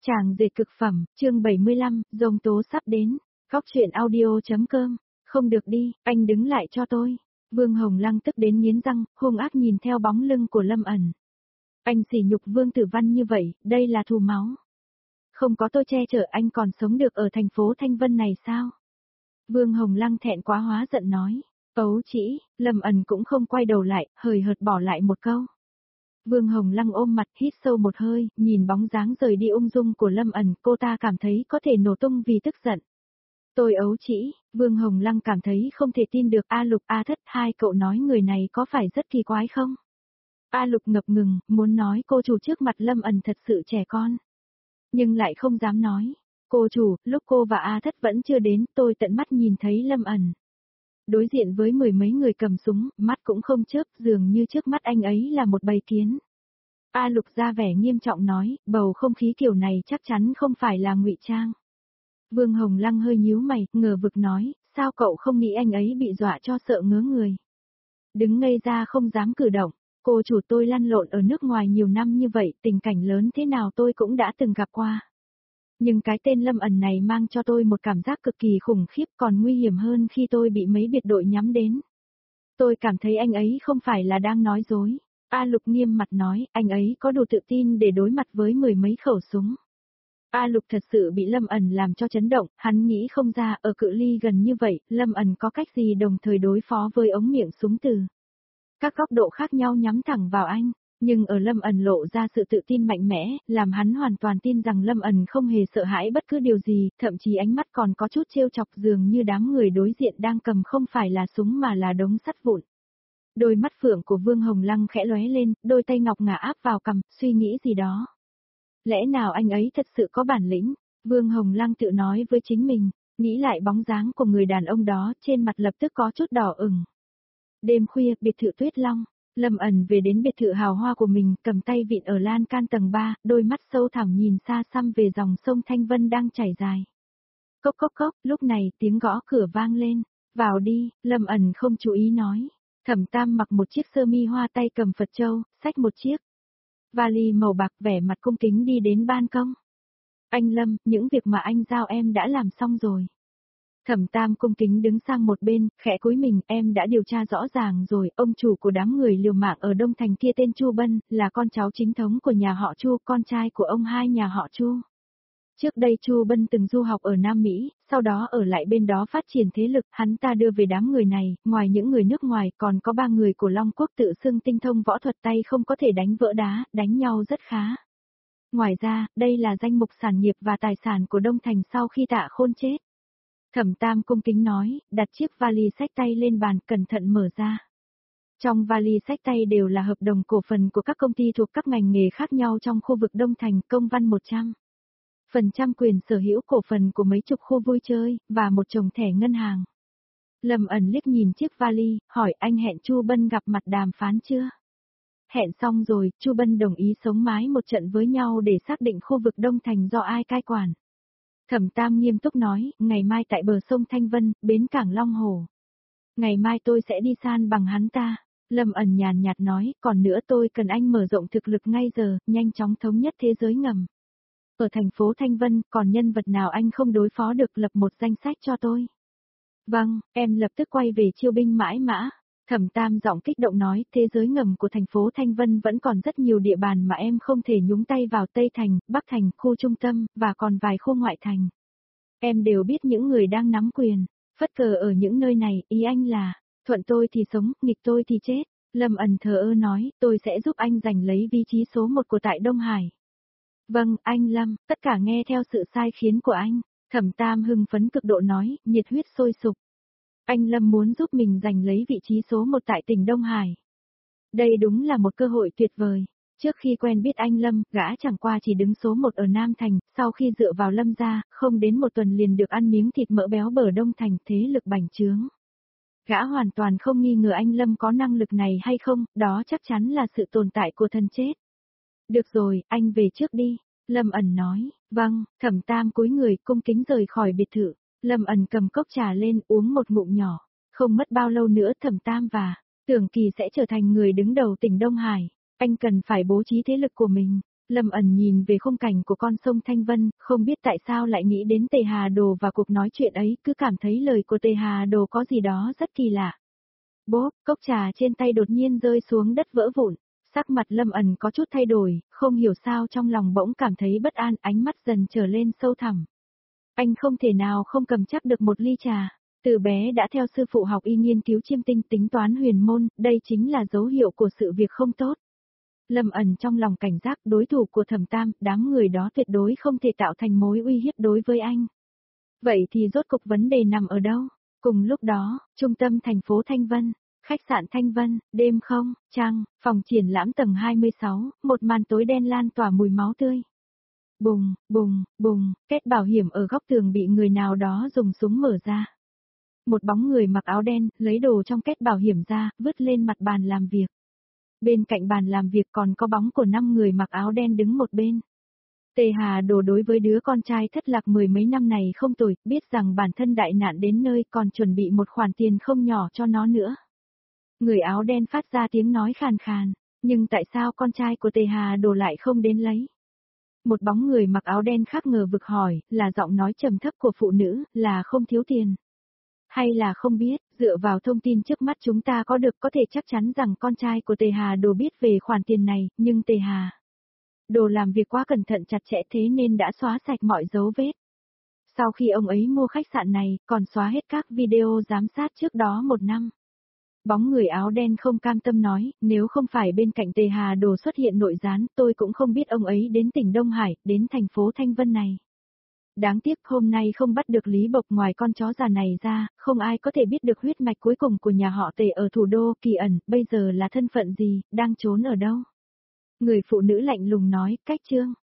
Chàng dệt cực phẩm, chương 75, giông tố sắp đến. Góc truyện audio.com. Không được đi, anh đứng lại cho tôi. Vương Hồng Lăng tức đến nghiến răng, hung ác nhìn theo bóng lưng của Lâm ẩn. Anh sỉ nhục Vương Tử Văn như vậy, đây là thù máu. Không có tôi che chở anh còn sống được ở thành phố Thanh Vân này sao? Vương Hồng Lăng thẹn quá hóa giận nói. Ấu chỉ, Lâm ẩn cũng không quay đầu lại, hời hợt bỏ lại một câu. Vương Hồng Lăng ôm mặt hít sâu một hơi, nhìn bóng dáng rời đi ung dung của Lâm ẩn, cô ta cảm thấy có thể nổ tung vì tức giận. Tôi ấu chỉ, Vương Hồng Lăng cảm thấy không thể tin được A Lục A Thất, hai cậu nói người này có phải rất kỳ quái không? A Lục ngập ngừng, muốn nói cô chủ trước mặt Lâm ẩn thật sự trẻ con. Nhưng lại không dám nói. Cô chủ, lúc cô và A Thất vẫn chưa đến, tôi tận mắt nhìn thấy Lâm ẩn. Đối diện với mười mấy người cầm súng, mắt cũng không chớp, dường như trước mắt anh ấy là một bầy kiến. A Lục ra vẻ nghiêm trọng nói, bầu không khí kiểu này chắc chắn không phải là ngụy trang. Vương Hồng Lăng hơi nhíu mày, ngờ vực nói, sao cậu không nghĩ anh ấy bị dọa cho sợ ngớ người. Đứng ngây ra không dám cử động, cô chủ tôi lăn lộn ở nước ngoài nhiều năm như vậy, tình cảnh lớn thế nào tôi cũng đã từng gặp qua. Nhưng cái tên Lâm ẩn này mang cho tôi một cảm giác cực kỳ khủng khiếp, còn nguy hiểm hơn khi tôi bị mấy biệt đội nhắm đến. Tôi cảm thấy anh ấy không phải là đang nói dối. A Lục nghiêm mặt nói, anh ấy có đủ tự tin để đối mặt với mười mấy khẩu súng. A Lục thật sự bị Lâm ẩn làm cho chấn động, hắn nghĩ không ra ở cự ly gần như vậy, Lâm ẩn có cách gì đồng thời đối phó với ống miệng súng từ. Các góc độ khác nhau nhắm thẳng vào anh. Nhưng ở Lâm ẩn lộ ra sự tự tin mạnh mẽ, làm hắn hoàn toàn tin rằng Lâm ẩn không hề sợ hãi bất cứ điều gì, thậm chí ánh mắt còn có chút trêu chọc dường như đám người đối diện đang cầm không phải là súng mà là đống sắt vụn. Đôi mắt phượng của Vương Hồng Lăng khẽ lóe lên, đôi tay ngọc ngà áp vào cằm, suy nghĩ gì đó. Lẽ nào anh ấy thật sự có bản lĩnh? Vương Hồng Lăng tự nói với chính mình, nghĩ lại bóng dáng của người đàn ông đó, trên mặt lập tức có chút đỏ ửng. Đêm khuya, biệt thự Tuyết Long. Lâm ẩn về đến biệt thự hào hoa của mình, cầm tay vịn ở lan can tầng 3, đôi mắt sâu thẳm nhìn xa xăm về dòng sông Thanh Vân đang chảy dài. Cốc cốc cốc, lúc này tiếng gõ cửa vang lên. Vào đi, Lâm ẩn không chú ý nói. Thẩm Tam mặc một chiếc sơ mi hoa, tay cầm Phật châu, xách một chiếc vali màu bạc, vẻ mặt cung kính đi đến ban công. Anh Lâm, những việc mà anh giao em đã làm xong rồi. Thẩm Tam cung kính đứng sang một bên, khẽ cúi mình, em đã điều tra rõ ràng rồi, ông chủ của đám người liều mạng ở Đông Thành kia tên Chu Bân, là con cháu chính thống của nhà họ Chu, con trai của ông hai nhà họ Chu. Trước đây Chu Bân từng du học ở Nam Mỹ, sau đó ở lại bên đó phát triển thế lực, hắn ta đưa về đám người này, ngoài những người nước ngoài còn có 3 người của Long Quốc tự xưng tinh thông võ thuật, tay không có thể đánh vỡ đá, đánh nhau rất khá. Ngoài ra, đây là danh mục sản nghiệp và tài sản của Đông Thành sau khi Tạ Khôn chết. Thẩm Tam cung kính nói, đặt chiếc vali xách tay lên bàn, cẩn thận mở ra. Trong vali xách tay đều là hợp đồng cổ phần của các công ty thuộc các ngành nghề khác nhau trong khu vực Đông Thành, công văn 100% quyền sở hữu cổ phần của mấy chục khu vui chơi, và một chồng thẻ ngân hàng. Lâm ẩn liếc nhìn chiếc vali, hỏi anh hẹn Chu Bân gặp mặt đàm phán chưa? Hẹn xong rồi, Chu Bân đồng ý sống mái một trận với nhau để xác định khu vực Đông Thành do ai cai quản. Thẩm Tam nghiêm túc nói, ngày mai tại bờ sông Thanh Vân, bến cảng Long Hồ. Ngày mai tôi sẽ đi san bằng hắn ta. Lâm ẩn nhàn nhạt nói, còn nữa tôi cần anh mở rộng thực lực ngay giờ, nhanh chóng thống nhất thế giới ngầm. Ở thành phố Thanh Vân, còn nhân vật nào anh không đối phó được, lập một danh sách cho tôi. Vâng, em lập tức quay về chiêu binh mãi mã. Thẩm Tam giọng kích động nói, thế giới ngầm của thành phố Thanh Vân vẫn còn rất nhiều địa bàn mà em không thể nhúng tay vào, Tây Thành, Bắc Thành, khu trung tâm, và còn vài khu ngoại thành. Em đều biết những người đang nắm quyền, phất cờ ở những nơi này, ý anh là, thuận tôi thì sống, nghịch tôi thì chết. Lâm ẩn thờ ơ nói, tôi sẽ giúp anh giành lấy vị trí số 1 của tại Đông Hải. Vâng, anh Lâm, tất cả nghe theo sự sai khiến của anh. Thẩm Tam hưng phấn cực độ nói, nhiệt huyết sôi sục. Anh Lâm muốn giúp mình giành lấy vị trí số 1 tại tỉnh Đông Hải. Đây đúng là một cơ hội tuyệt vời. Trước khi quen biết anh Lâm, gã chẳng qua chỉ đứng số 1 ở Nam Thành, sau khi dựa vào Lâm gia, không đến một tuần liền được ăn miếng thịt mỡ béo bở Đông Thành, thế lực bành trướng. Gã hoàn toàn không nghi ngờ anh Lâm có năng lực này hay không, đó chắc chắn là sự tồn tại của thần chết. Được rồi, anh về trước đi. Lâm ẩn nói, vâng. Thẩm Tam cúi người cung kính rời khỏi biệt thự. Lâm ẩn cầm cốc trà lên uống một ngụm nhỏ. Không mất bao lâu nữa Thẩm Tam và Tưởng Kỳ sẽ trở thành người đứng đầu tỉnh Đông Hải. Anh cần phải bố trí thế lực của mình. Lâm ẩn nhìn về khung cảnh của con sông Thanh Vân, không biết tại sao lại nghĩ đến Tề Hà Đồ và cuộc nói chuyện ấy, cứ cảm thấy lời của Tề Hà Đồ có gì đó rất kỳ lạ. Bốp, cốc trà trên tay đột nhiên rơi xuống đất vỡ vụn. Sắc mặt Lâm ẩn có chút thay đổi, không hiểu sao trong lòng bỗng cảm thấy bất an, ánh mắt dần trở lên sâu thẳm. Anh không thể nào không cầm chắc được một ly trà. Từ bé đã theo sư phụ học y nghiên cứu chiêm tinh tính toán huyền môn, đây chính là dấu hiệu của sự việc không tốt. Lâm ẩn trong lòng cảnh giác đối thủ của Thẩm Tam, đám người đó tuyệt đối không thể tạo thành mối uy hiếp đối với anh. Vậy thì rốt cục vấn đề nằm ở đâu? Cùng lúc đó, trung tâm thành phố Thanh Vân, khách sạn Thanh Vân, đêm không, trăng, phòng triển lãm tầng 26, một màn tối đen lan tỏa mùi máu tươi. Bùng, bùng, bùng, kết bảo hiểm ở góc tường bị người nào đó dùng súng mở ra. Một bóng người mặc áo đen, lấy đồ trong kết bảo hiểm ra, vứt lên mặt bàn làm việc. Bên cạnh bàn làm việc còn có bóng của 5 người mặc áo đen đứng một bên. Tề Hà Đồ đối với đứa con trai thất lạc mười mấy năm này không tồi, biết rằng bản thân đại nạn đến nơi còn chuẩn bị một khoản tiền không nhỏ cho nó nữa. Người áo đen phát ra tiếng nói khàn khàn, nhưng tại sao con trai của Tề Hà Đồ lại không đến lấy? Một bóng người mặc áo đen khác ngờ vực hỏi, là giọng nói trầm thấp của phụ nữ, là không thiếu tiền. Hay là không biết, dựa vào thông tin trước mắt chúng ta có được có thể chắc chắn rằng con trai của Tề Hà Đồ biết về khoản tiền này, nhưng Tề Hà Đồ làm việc quá cẩn thận chặt chẽ thế nên đã xóa sạch mọi dấu vết. Sau khi ông ấy mua khách sạn này, còn xóa hết các video giám sát trước đó 1 năm. Bóng người áo đen không cam tâm nói, nếu không phải bên cạnh Tề Hà Đồ xuất hiện nội gián, tôi cũng không biết ông ấy đến tỉnh Đông Hải, đến thành phố Thanh Vân này. Đáng tiếc hôm nay không bắt được Lý Bộc, ngoài con chó già này ra, không ai có thể biết được huyết mạch cuối cùng của nhà họ Tề ở thủ đô Kỳ Ẩn, bây giờ là thân phận gì, đang trốn ở đâu. Người phụ nữ lạnh lùng nói, cách Trương.